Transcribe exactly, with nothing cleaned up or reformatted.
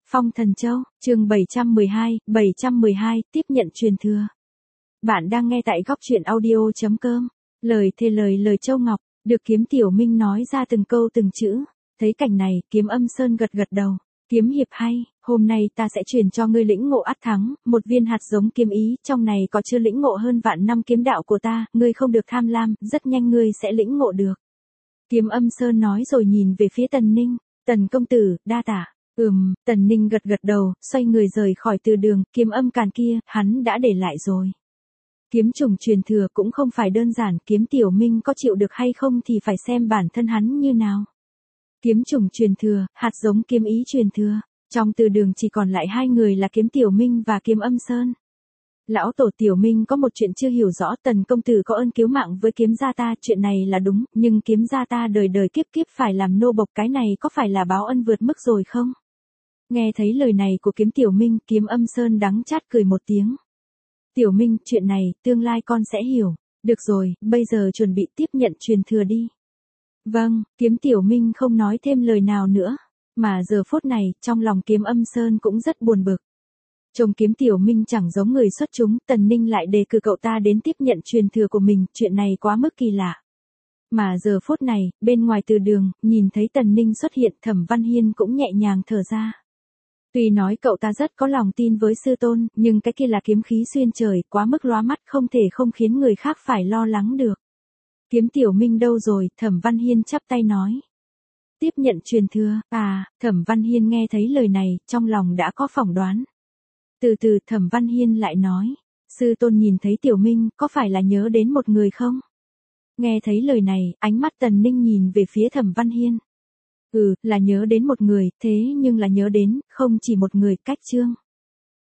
Phong Thần Châu, chương bảy trăm mười hai, bảy trăm mười hai, tiếp nhận truyền thừa. Bạn đang nghe tại góc truyện audio chấm com. Lời thề lời lời Châu Ngọc, được Kiếm Tiểu Minh nói ra từng câu từng chữ. Thấy cảnh này, Kiếm Âm Sơn gật gật đầu. Kiếm hiệp hay, hôm nay ta sẽ truyền cho ngươi lĩnh ngộ ắt thắng, một viên hạt giống kiếm ý, trong này có chưa lĩnh ngộ hơn vạn năm kiếm đạo của ta, ngươi không được tham lam, rất nhanh ngươi sẽ lĩnh ngộ được. Kiếm Âm Sơn nói rồi nhìn về phía Tần Ninh, Tần công tử, đa tạ. Ừm, Tần Ninh gật gật đầu, xoay người rời khỏi từ đường, kiếm âm càn kia, hắn đã để lại rồi. Kiếm trùng truyền thừa cũng không phải đơn giản, Kiếm Tiểu Minh có chịu được hay không thì phải xem bản thân hắn như nào. Kiếm trùng truyền thừa, hạt giống kiếm ý truyền thừa, trong từ đường chỉ còn lại hai người là Kiếm Tiểu Minh và Kiếm Âm Sơn. Lão tổ Tiểu Minh có một chuyện chưa hiểu rõ, Tần công tử có ơn cứu mạng với kiếm gia ta, chuyện này là đúng, nhưng kiếm gia ta đời đời kiếp kiếp phải làm nô bộc, cái này có phải là báo ân vượt mức rồi không? Nghe thấy lời này của Kiếm Tiểu Minh, Kiếm Âm Sơn đắng chát cười một tiếng. Tiểu Minh, chuyện này, tương lai con sẽ hiểu. Được rồi, bây giờ chuẩn bị tiếp nhận truyền thừa đi. Vâng, Kiếm Tiểu Minh không nói thêm lời nào nữa. Mà giờ phút này, trong lòng Kiếm Âm Sơn cũng rất buồn bực. Trông Kiếm Tiểu Minh chẳng giống người xuất chúng, Tần Ninh lại đề cử cậu ta đến tiếp nhận truyền thừa của mình, chuyện này quá mức kỳ lạ. Mà giờ phút này, bên ngoài từ đường, nhìn thấy Tần Ninh xuất hiện, Thẩm Văn Hiên cũng nhẹ nhàng thở ra. Tuy nói cậu ta rất có lòng tin với sư tôn, nhưng cái kia là kiếm khí xuyên trời, quá mức lóa mắt, không thể không khiến người khác phải lo lắng được. Kiếm Tiểu Minh đâu rồi? Thẩm Văn Hiên chắp tay nói. Tiếp nhận truyền thừa, à, Thẩm Văn Hiên nghe thấy lời này, trong lòng đã có phỏng đoán. Từ từ Thẩm Văn Hiên lại nói, sư tôn nhìn thấy Tiểu Minh, có phải là nhớ đến một người không? Nghe thấy lời này, ánh mắt Tần Ninh nhìn về phía Thẩm Văn Hiên. Ừ, là nhớ đến một người, thế nhưng là nhớ đến, không chỉ một người, Cách Trương.